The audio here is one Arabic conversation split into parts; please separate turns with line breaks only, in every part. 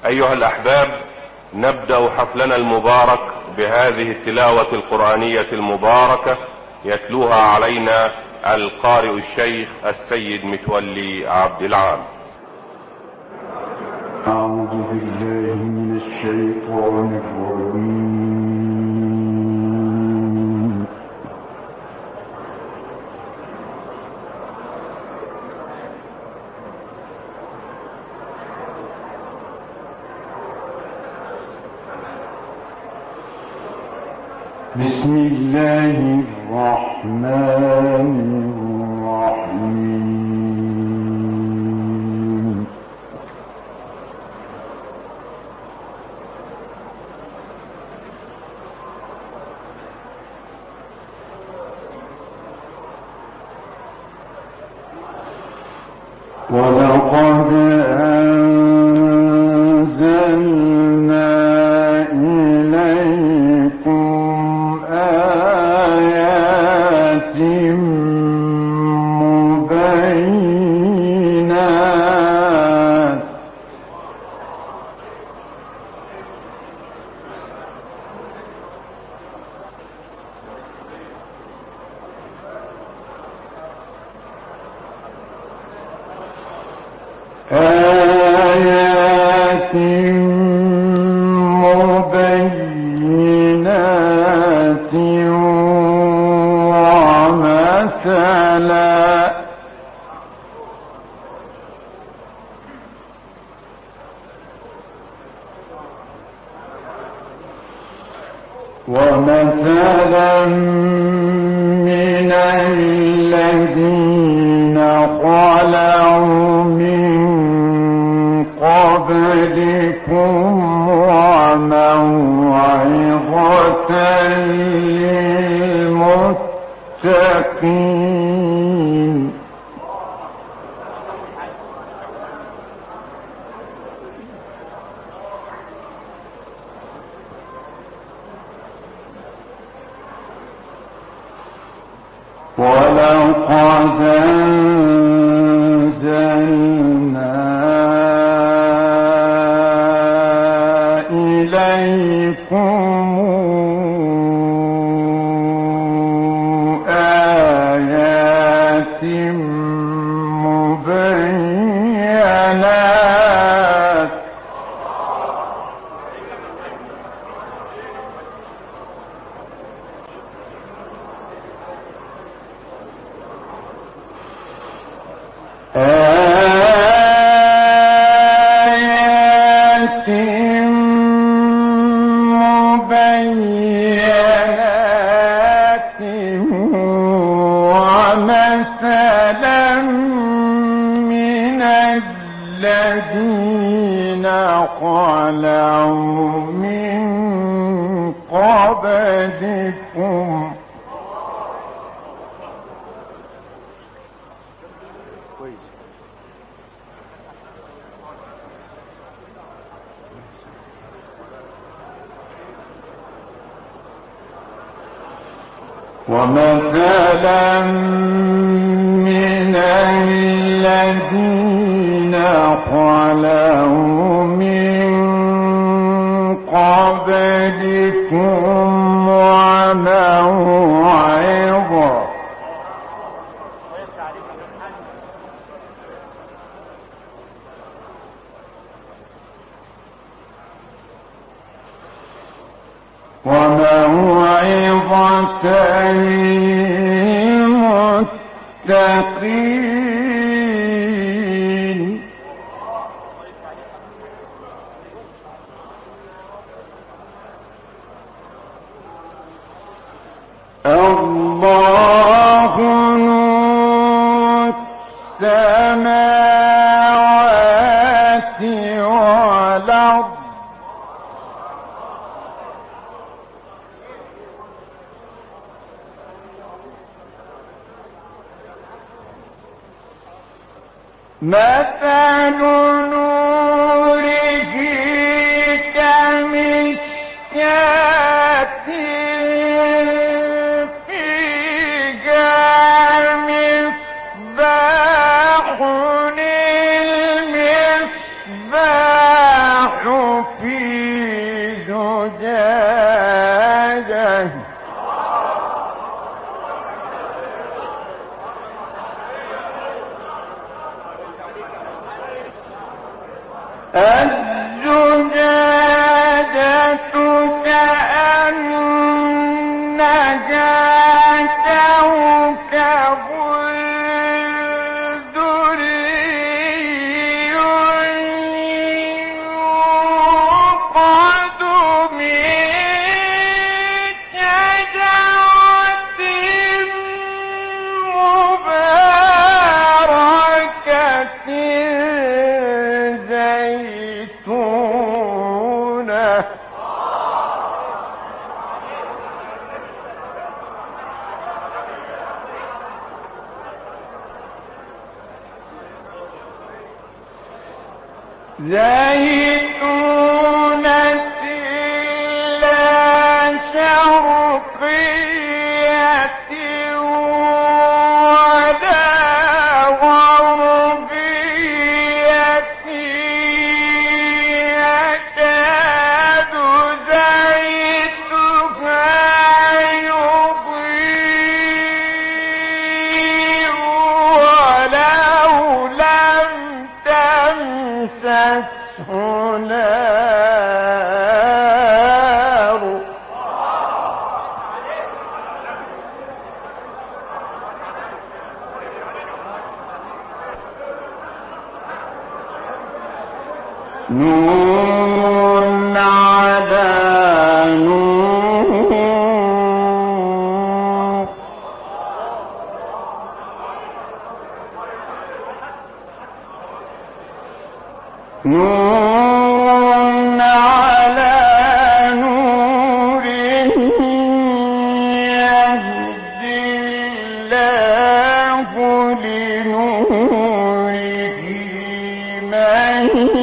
أيها الأحباب، نبدأ حفلنا المبارك بهذه التلاوة القرآنية المباركة يتلوها علينا القارئ الشيخ السيد متولي عبد العال.
أعوذ بالله من الشيطان الرجيم. بسم الله الرحمن الرحيم. ولقد أنزلنا إليكم آيات مبينات ومثلا من الذين خلوا من قبلكم وموعظة للمتقين. ولقد أنزلنا إليكم آيات مبينات ومثلا من الذين خلوا من قبلكم ومثلا من الذين خلوا من قبلكم وموعظة للمتقين. الله نور السماوات والأرض مثل نوره كمشكاة فيها مصباح، المصباح الزجاجة كأنها كوكب دري يوقد من شجرة مباركة زيتونة لا شرقية ولا غربية يكاد زيتها يضيء ولو لم تمسسه نار نور على نور نور على نور يهدي الله لنوره من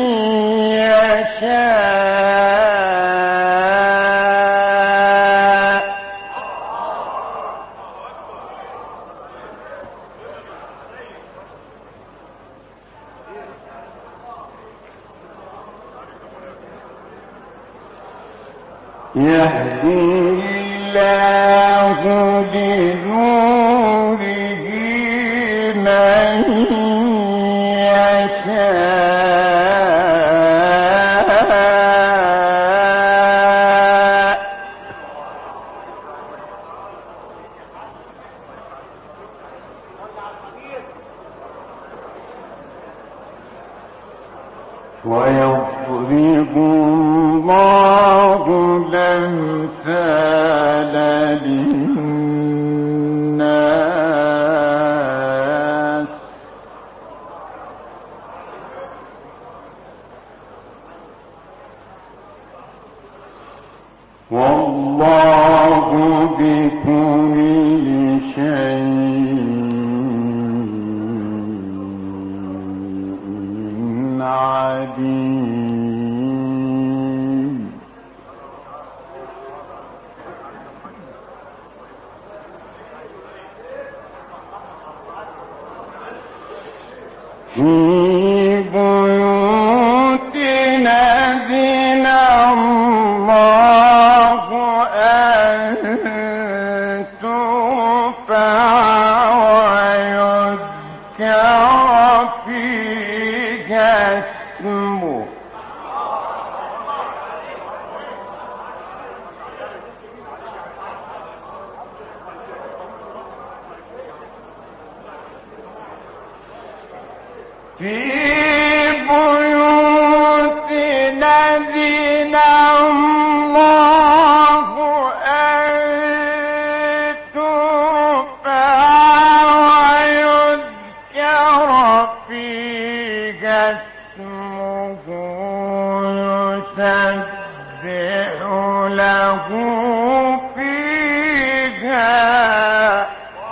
يشاء يهدي الله لنوره من يشاء ويضرب الله الأمثال للناس والله بكل شيء عليم في بيوت أذن الله أن ترفع ويذكر فيها اسمه في بيوت أذن الله أن ترفع ويذكر فيها اسمه يسبح له فيها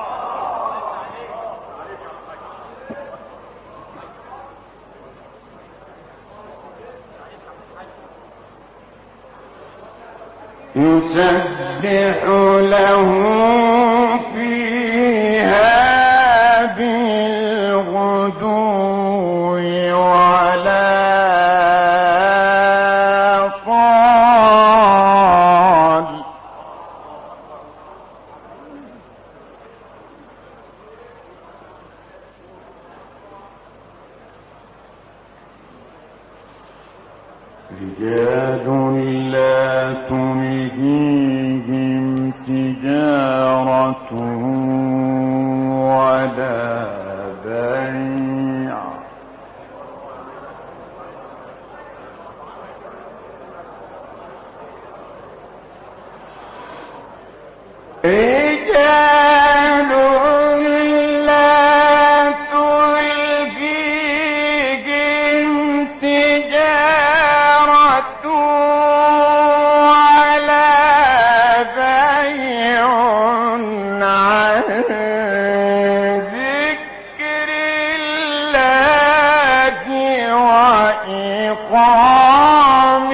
يسبح له فيها بالغدو ولا صال رجال لا تلهيهم تجارة ولا بيع رجال لا تلهيهم تجارة ولا بيع عن ذكر الله وإقام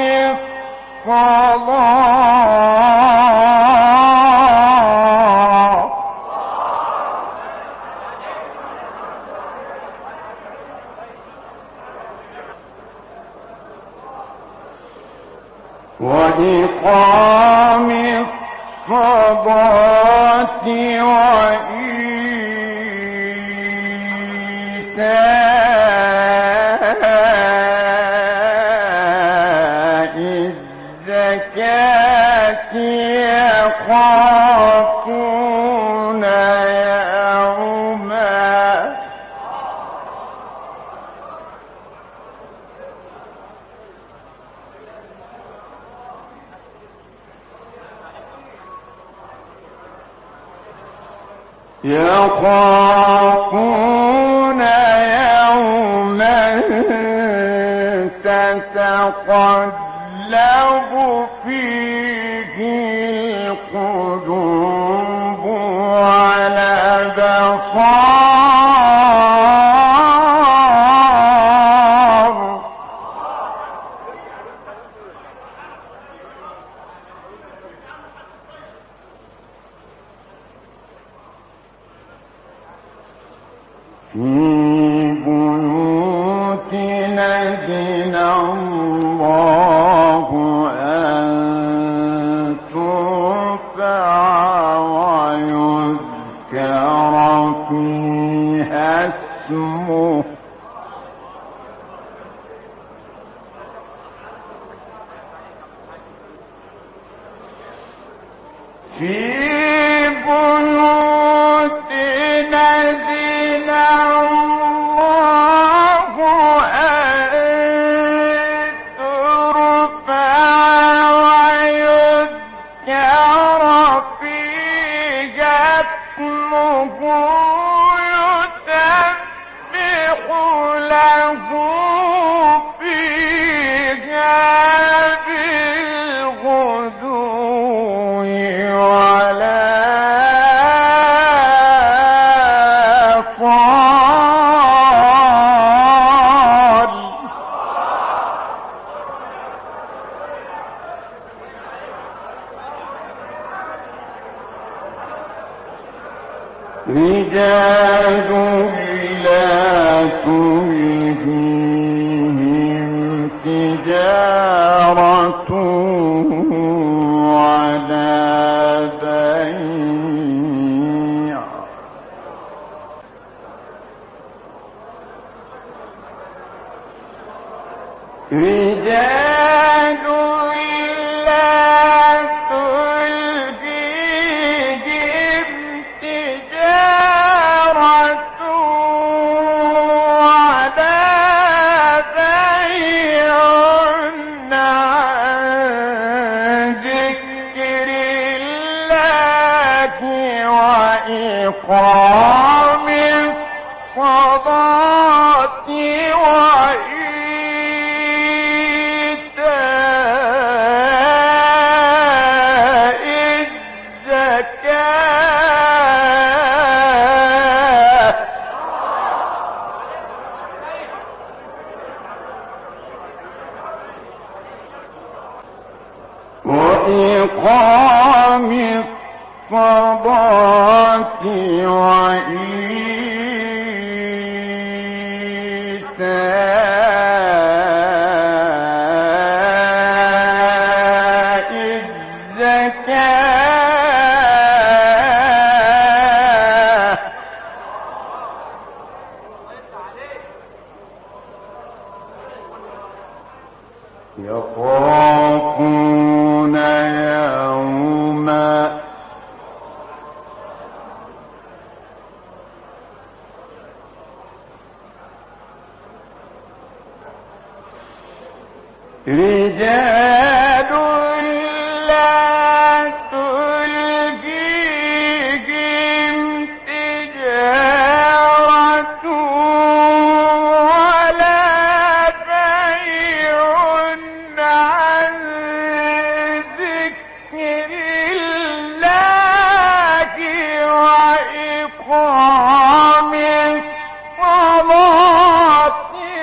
الصلاة وإيتاء الزكاة يخافون يوما تتقلب فيه القلوب والأبصار في بيوت أذن الله أن ترفع ويذكر فيها اسمه في بيوت أذن الله أن ترفع ويذكر فيها اسمه يسبح له فيها بالغدو رجال لا تلهيهم تجارة ولا بيع رجال لا تلهيهم تجارة ولا بيع عن ذكر الله وإقام الصلاة وإيتاء الزكاة وإقام الصلاة وإيتاء الزكاة يخافون يوما رجال لا تلهيهم تجارة ولا بيع عن ذكر الله وإقام الصلاة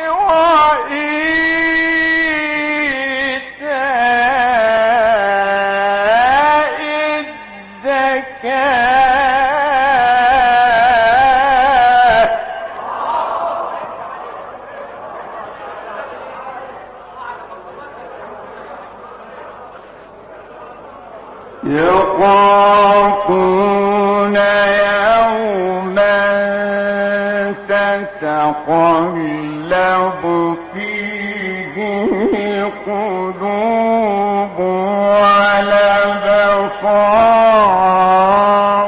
يخافون يوما تتقلب فيه القلوب والأبصار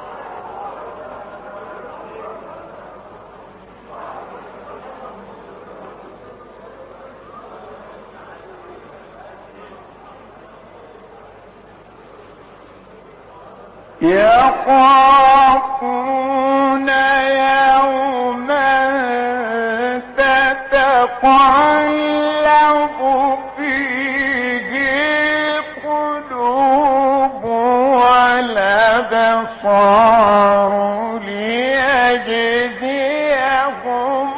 يخافون يوما تتقلب فيه القلوب والأبصار ليجزيهم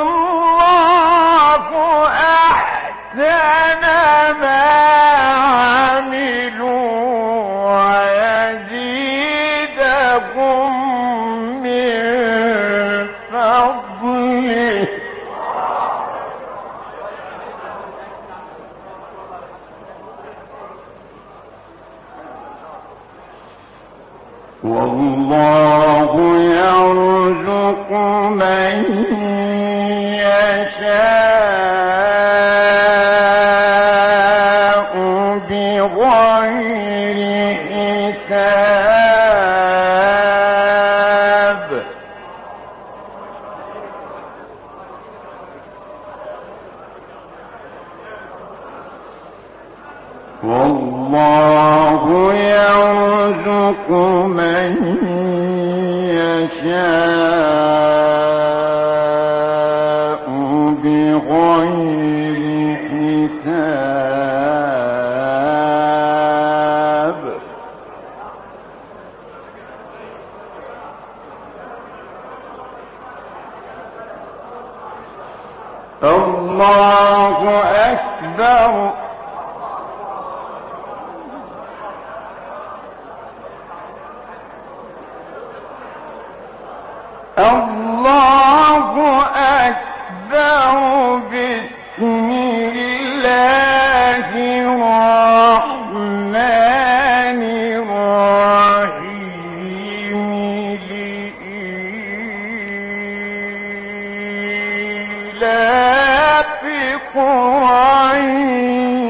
الله أحسن ما عملوا ويزيدهم من فضله والله يرزق من يشاء بغير حساب والله يرزق من يشاء بغير حساب الله أكبر الله أكبر بسم الله الرحمن الرحيم لإيلاف قريش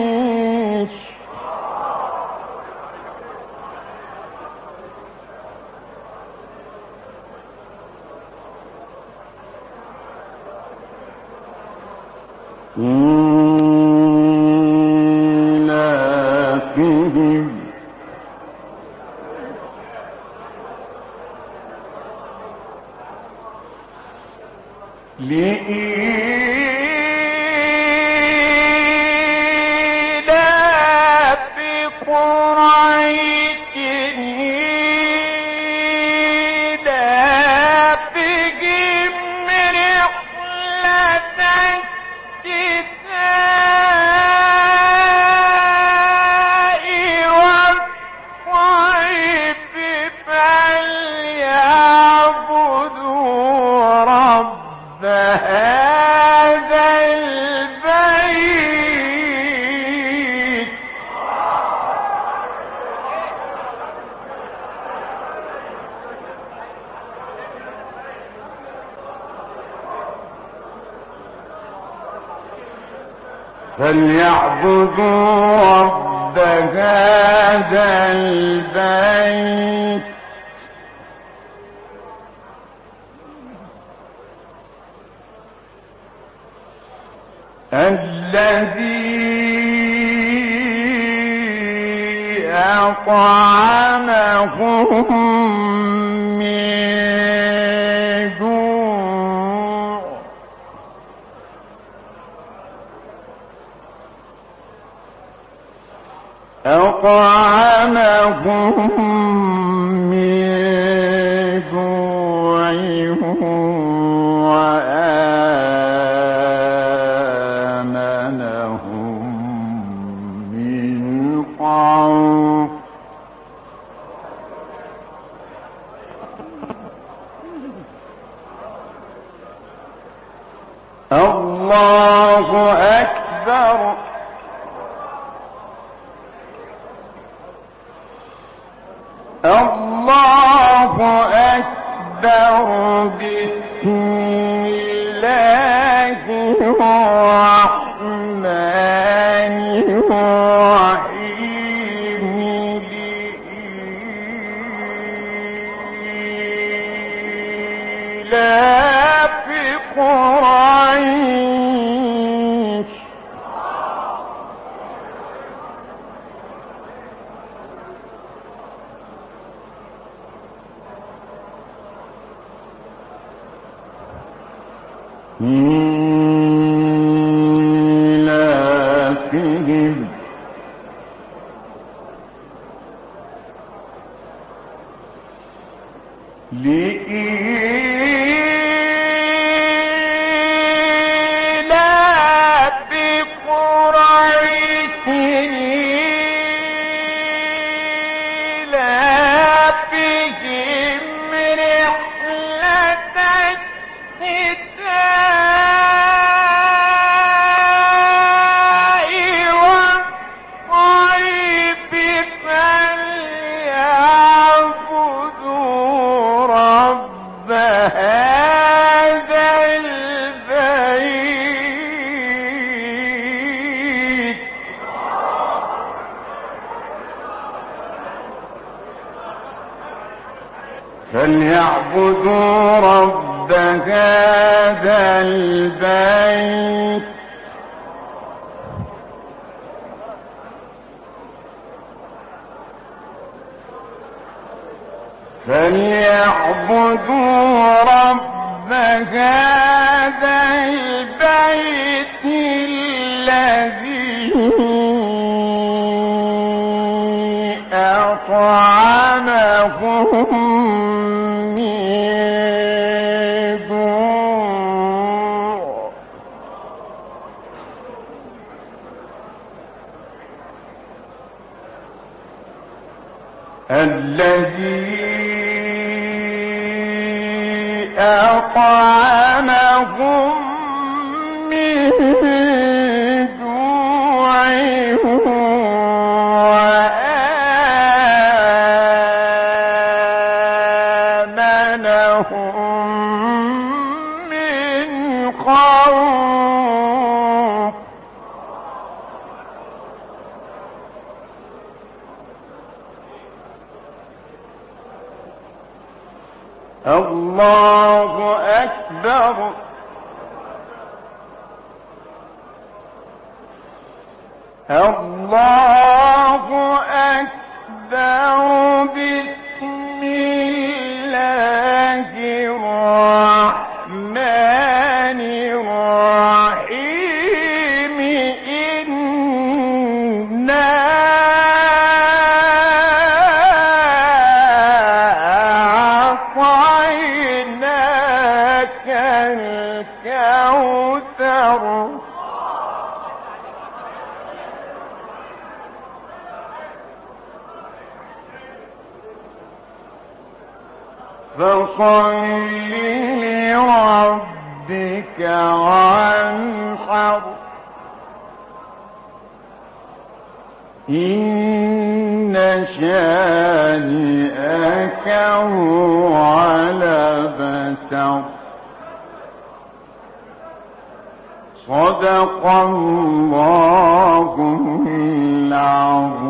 فليعبدوا رب هذا البيت الذي أطعمهم من جوع الله أكبر. الله أكبر. بسم الله الرحمن الرحيم. لإيلاف قريش إيلافهم لإيلاف قريش إيلافهم رحلة الشتاء والصيف فليعبدوا رب هذا البيت فليعبدوا رب هذا البيت فليعبدوا رب هذا البيت الذي أطعمهم من جوع الذي أطعمهم من جوع وآمنهم من خوف الله أكبر. الله أكبر. بسم الله الرحمن الرحيم. إنا أعطيناك الكوثر فصل لربك وانحر. إن شانئك هو الأبتر. صدق الله العظيم.